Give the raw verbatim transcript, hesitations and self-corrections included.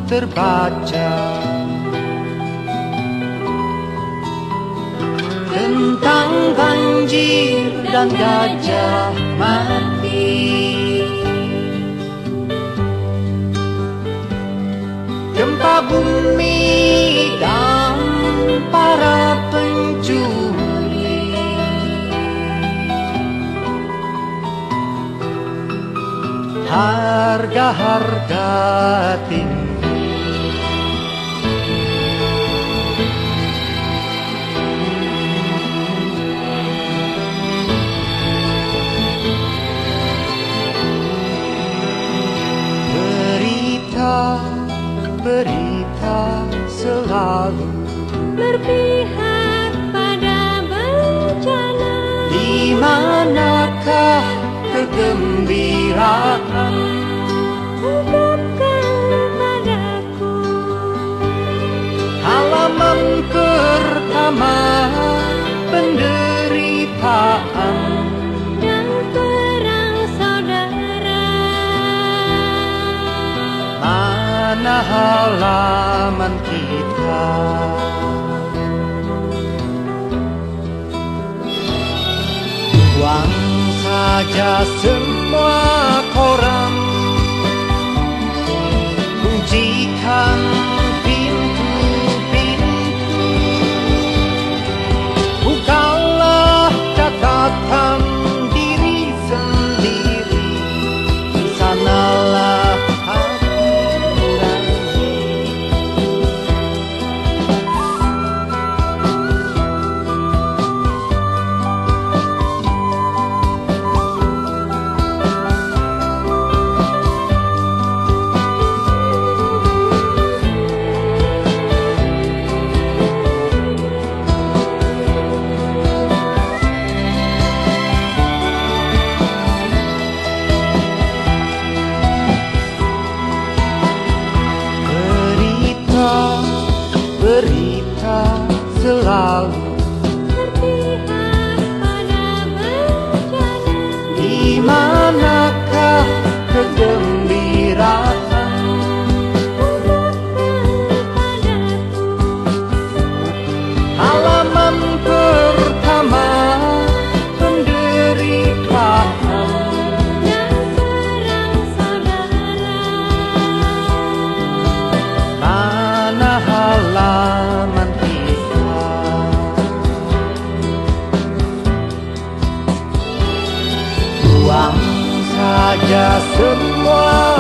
terbaca tentang banjir dan gajah mati, gempa bumi dan para pencuri, harga-harga tinggi. Berita selalu berpihak pada bencana. Di manakah kegembiraan? Ungkapkan padaku Halaman pertama penderitaan dan perang saudara. Mana halaman kita? Buang saja semua koran, kuncikan pintu-pintu, bukalah catatan diri sendiri, sanalah berita selalu berpihak pada bencana. Di manakah kegembiraan? Ungkapkan padaku Halaman pertama penderitaan dan perang saudara. Mana halaman kita? Buang saja semua